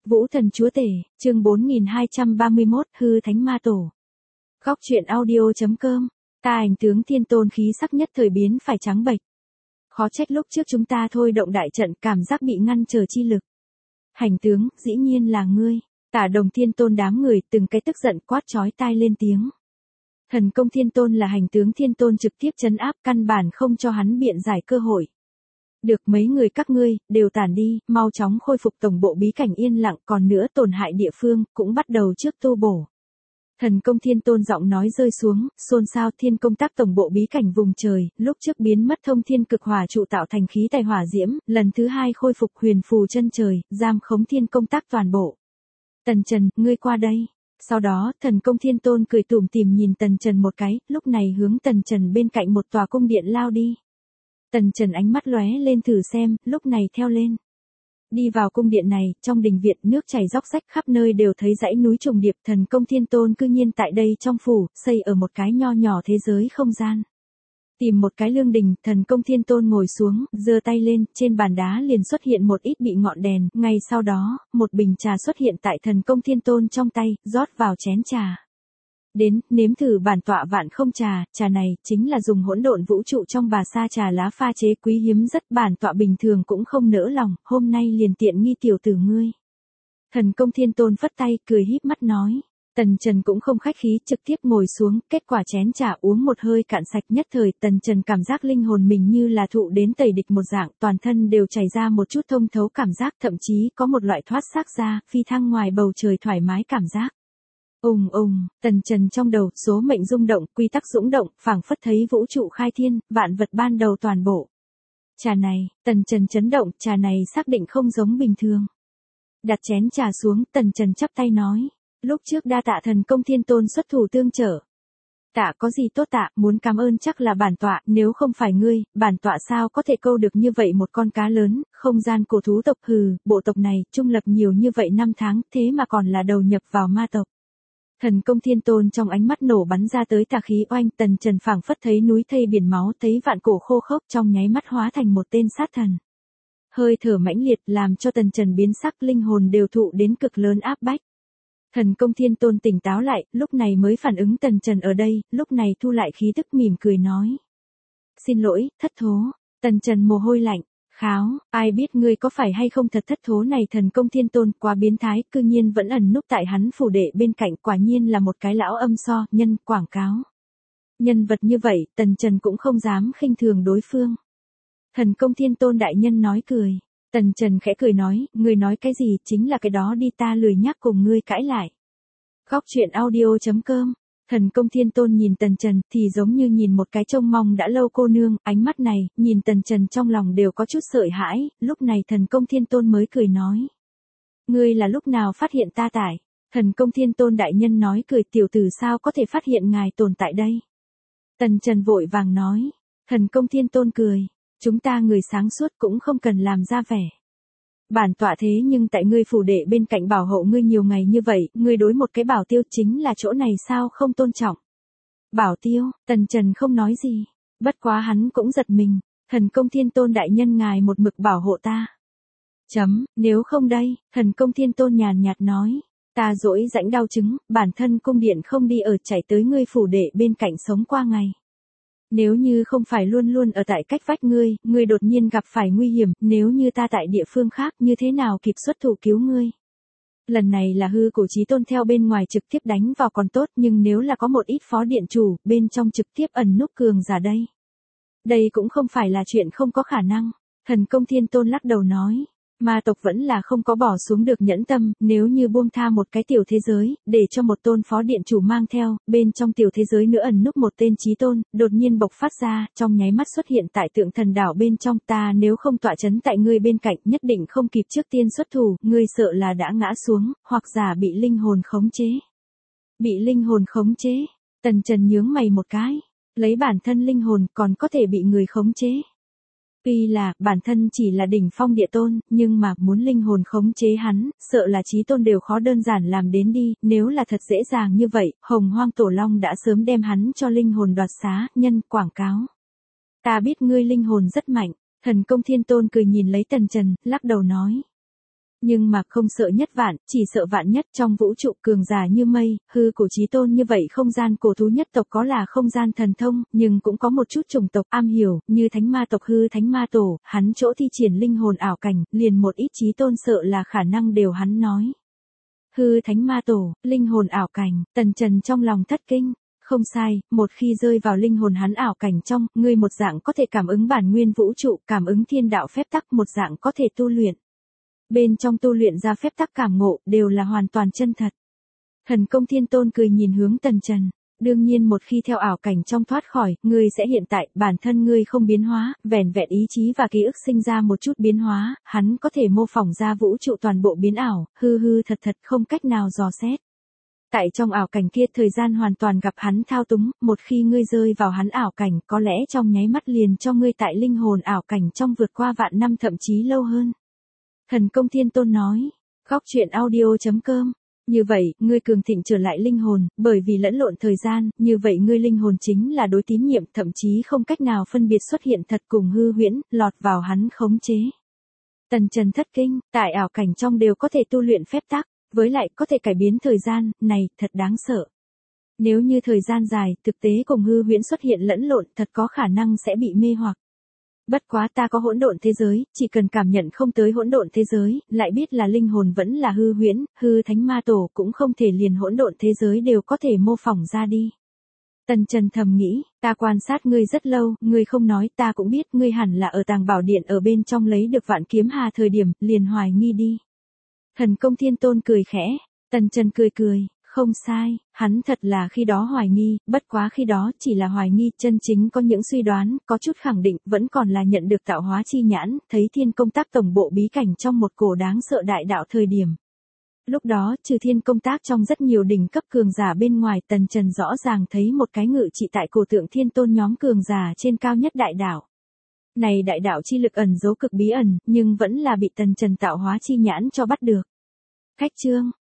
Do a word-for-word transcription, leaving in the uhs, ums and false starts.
Vũ Thần Chúa Tể, chương bốn nghìn hai trăm ba mươi mốt, Hư Thánh Ma Tổ. Góc truyện audio.com, ta ảnh tướng thiên tôn khí sắc nhất thời biến phải trắng bệch. Khó trách lúc trước chúng ta thôi động đại trận cảm giác bị ngăn trở chi lực. Hành tướng, dĩ nhiên là ngươi. Tả Đồng Thiên Tôn đám người từng cái tức giận quát chói tai lên tiếng. Thần công Thiên Tôn là hành tướng Thiên Tôn trực tiếp trấn áp, căn bản không cho hắn biện giải cơ hội. Được, mấy người các ngươi, đều tản đi, mau chóng khôi phục tổng bộ bí cảnh yên lặng, còn nữa tổn hại địa phương, cũng bắt đầu trước tu bổ. Thần công Thiên Tôn giọng nói rơi xuống, xôn xao thiên công tác tổng bộ bí cảnh vùng trời, lúc trước biến mất thông thiên cực hỏa trụ tạo thành khí tài hỏa diễm, lần thứ hai khôi phục huyền phù chân trời, giam khống thiên công tác toàn bộ. Tần Trần, ngươi qua đây. Sau đó, thần công Thiên Tôn cười tủm tỉm nhìn Tần Trần một cái, lúc này hướng Tần Trần bên cạnh một tòa cung điện lao đi. Tần Trần ánh mắt lóe lên thử xem, lúc này theo lên. Đi vào cung điện này, trong đình viện nước chảy róc rách khắp nơi đều thấy dãy núi trùng điệp, thần công Thiên Tôn cư nhiên tại đây trong phủ, xây ở một cái nho nhỏ thế giới không gian. Tìm một cái lương đình, thần công Thiên Tôn ngồi xuống, giơ tay lên, trên bàn đá liền xuất hiện một ít bị ngọn đèn, ngay sau đó, một bình trà xuất hiện tại thần công Thiên Tôn trong tay, rót vào chén trà. Đến, nếm thử bản tọa vạn không trà, trà này, chính là dùng hỗn độn vũ trụ trong bà sa trà lá pha chế quý hiếm rất, bản tọa bình thường cũng không nỡ lòng, hôm nay liền tiện nghi tiểu tử ngươi. Thần công Thiên Tôn phất tay, cười híp mắt nói. Tần Trần cũng không khách khí, trực tiếp ngồi xuống, kết quả chén trà uống một hơi cạn sạch, nhất thời Tần Trần cảm giác linh hồn mình như là thụ đến tẩy địch một dạng, toàn thân đều chảy ra một chút thông thấu cảm giác, thậm chí có một loại thoát xác ra, phi thăng ngoài bầu trời thoải mái cảm giác. Ùng ùng, Tần Trần trong đầu, số mệnh rung động, quy tắc dũng động, phảng phất thấy vũ trụ khai thiên, vạn vật ban đầu toàn bộ. Trà này, Tần Trần chấn động, trà này xác định không giống bình thường. Đặt chén trà xuống, Tần Trần chắp tay nói. Lúc trước đa tạ thần công Thiên Tôn xuất thủ tương trợ. Tạ có gì tốt tạ, muốn cảm ơn chắc là bản tọa, nếu không phải ngươi, bản tọa sao có thể câu được như vậy một con cá lớn, không gian cổ thú tộc hừ, bộ tộc này, trung lập nhiều như vậy năm tháng, thế mà còn là đầu nhập vào ma tộc. Thần công Thiên Tôn trong ánh mắt nổ bắn ra tới tà khí oanh, Tần Trần phảng phất thấy núi thây biển máu, thấy vạn cổ khô khốc, trong nháy mắt hóa thành một tên sát thần. Hơi thở mãnh liệt làm cho Tần Trần biến sắc, linh hồn đều thụ đến cực lớn áp bách. Thần công Thiên Tôn tỉnh táo lại, lúc này mới phản ứng Tần Trần ở đây, lúc này thu lại khí tức mỉm cười nói. Xin lỗi, thất thố. Tần Trần mồ hôi lạnh, kháo, ai biết ngươi có phải hay không thật thất thố này, thần công Thiên Tôn quá biến thái, cư nhiên vẫn ẩn núp tại hắn phủ đệ bên cạnh, quả nhiên là một cái lão âm so, nhân, quảng cáo. Nhân vật như vậy, Tần Trần cũng không dám khinh thường đối phương. Thần công Thiên Tôn đại nhân nói cười. Tần Trần khẽ cười nói, ngươi nói cái gì, chính là cái đó đi, ta lười nhắc cùng ngươi cãi lại. Góc truyện audio.com, thần công Thiên Tôn nhìn Tần Trần, thì giống như nhìn một cái trông mong đã lâu cô nương, ánh mắt này, nhìn Tần Trần trong lòng đều có chút sợ hãi, lúc này thần công Thiên Tôn mới cười nói. Ngươi là lúc nào phát hiện ta tại? Thần công Thiên Tôn đại nhân nói cười, tiểu tử sao có thể phát hiện ngài tồn tại đây? Tần Trần vội vàng nói, thần công Thiên Tôn cười. Chúng ta người sáng suốt cũng không cần làm ra vẻ. Bản tọa thế nhưng tại ngươi phủ đệ bên cạnh bảo hộ ngươi nhiều ngày như vậy, ngươi đối một cái bảo tiêu chính là chỗ này sao không tôn trọng. Bảo tiêu, Tần Trần không nói gì, bất quá hắn cũng giật mình, thần công Thiên Tôn đại nhân ngài một mực bảo hộ ta. Chấm, nếu không đây, thần công Thiên Tôn nhàn nhạt nói, ta dỗi rãnh đau chứng, bản thân cung điện không đi ở chạy tới ngươi phủ đệ bên cạnh sống qua ngày. Nếu như không phải luôn luôn ở tại cách vách ngươi, ngươi đột nhiên gặp phải nguy hiểm, nếu như ta tại địa phương khác như thế nào kịp xuất thủ cứu ngươi. Lần này là hư cổ chí tôn theo bên ngoài trực tiếp đánh vào còn tốt, nhưng nếu là có một ít phó điện chủ, bên trong trực tiếp ẩn núp cường giả đây. Đây cũng không phải là chuyện không có khả năng. Thần công Thiên Tôn lắc đầu nói. Ma tộc vẫn là không có bỏ xuống được nhẫn tâm, nếu như buông tha một cái tiểu thế giới, để cho một tôn phó điện chủ mang theo, bên trong tiểu thế giới nữa ẩn núp một tên chí tôn, đột nhiên bộc phát ra, trong nháy mắt xuất hiện tại tượng thần đảo bên trong, ta nếu không tọa chấn tại ngươi bên cạnh, nhất định không kịp trước tiên xuất thủ, ngươi sợ là đã ngã xuống, hoặc giả bị linh hồn khống chế. Bị linh hồn khống chế, Tần Trần nhướng mày một cái, lấy bản thân linh hồn còn có thể bị người khống chế. Tuy là, bản thân chỉ là đỉnh phong địa tôn, nhưng mà, muốn linh hồn khống chế hắn, sợ là chí tôn đều khó đơn giản làm đến đi, nếu là thật dễ dàng như vậy, Hồng Hoang Tổ Long đã sớm đem hắn cho linh hồn đoạt xá, nhân, quảng cáo. Ta biết ngươi linh hồn rất mạnh, thần công Thiên Tôn cười nhìn lấy Tần Trần, lắc đầu nói. Nhưng mà không sợ nhất vạn, chỉ sợ vạn nhất. Trong vũ trụ cường giả như mây, hư cổ chí tôn như vậy không gian cổ thú nhất tộc có là không gian thần thông, nhưng cũng có một chút chủng tộc am hiểu, như thánh ma tộc hư thánh ma tổ, hắn chỗ thi triển linh hồn ảo cảnh, liền một ít chí tôn sợ là khả năng đều hắn nói. Hư thánh ma tổ, linh hồn ảo cảnh, Tần Trần trong lòng thất kinh. Không sai, một khi rơi vào linh hồn hắn ảo cảnh trong, ngươi một dạng có thể cảm ứng bản nguyên vũ trụ, cảm ứng thiên đạo phép tắc, một dạng có thể tu luyện. Bên trong tu luyện ra phép tắc cảm ngộ, đều là hoàn toàn chân thật. Thần công thiên tôn cười nhìn hướng Tần Trần. Đương nhiên một khi theo ảo cảnh trong thoát khỏi, ngươi sẽ hiện tại, bản thân ngươi không biến hóa, vẻn vẹn ý chí và ký ức sinh ra một chút biến hóa, hắn có thể mô phỏng ra vũ trụ toàn bộ biến ảo, hư hư thật thật không cách nào dò xét. Tại trong ảo cảnh kia thời gian hoàn toàn gặp hắn thao túng, một khi ngươi rơi vào hắn ảo cảnh có lẽ trong nháy mắt liền cho ngươi tại linh hồn ảo cảnh trong vượt qua vạn năm thậm chí lâu hơn. Thần công thiên tôn nói, góc truyện audio chấm com. Như vậy, ngươi cường thịnh trở lại linh hồn, bởi vì lẫn lộn thời gian, như vậy ngươi linh hồn chính là đối tín nhiệm, thậm chí không cách nào phân biệt xuất hiện thật cùng hư huyễn, lọt vào hắn khống chế. Tần Trần thất kinh, tại ảo cảnh trong đều có thể tu luyện phép tắc, với lại có thể cải biến thời gian, này, thật đáng sợ. Nếu như thời gian dài, thực tế cùng hư huyễn xuất hiện lẫn lộn, thật có khả năng sẽ bị mê hoặc. Bất quá ta có hỗn độn thế giới, chỉ cần cảm nhận không tới hỗn độn thế giới, lại biết là linh hồn vẫn là hư huyễn, hư thánh ma tổ cũng không thể liền hỗn độn thế giới đều có thể mô phỏng ra đi. Tần Trần thầm nghĩ, ta quan sát ngươi rất lâu, ngươi không nói ta cũng biết ngươi hẳn là ở tàng bảo điện ở bên trong lấy được vạn kiếm hà thời điểm, liền hoài nghi đi. Thần công thiên tôn cười khẽ, Tần Trần cười cười. Không sai, hắn thật là khi đó hoài nghi, bất quá khi đó chỉ là hoài nghi, chân chính có những suy đoán, có chút khẳng định, vẫn còn là nhận được tạo hóa chi nhãn, thấy thiên công tác tổng bộ bí cảnh trong một cổ đáng sợ đại đạo thời điểm. Lúc đó, trừ thiên công tác trong rất nhiều đỉnh cấp cường giả bên ngoài, Tần Trần rõ ràng thấy một cái ngự trị tại cổ tượng thiên tôn nhóm cường giả trên cao nhất đại đạo. Này đại đạo chi lực ẩn giấu cực bí ẩn, nhưng vẫn là bị Tần Trần tạo hóa chi nhãn cho bắt được. Khách chương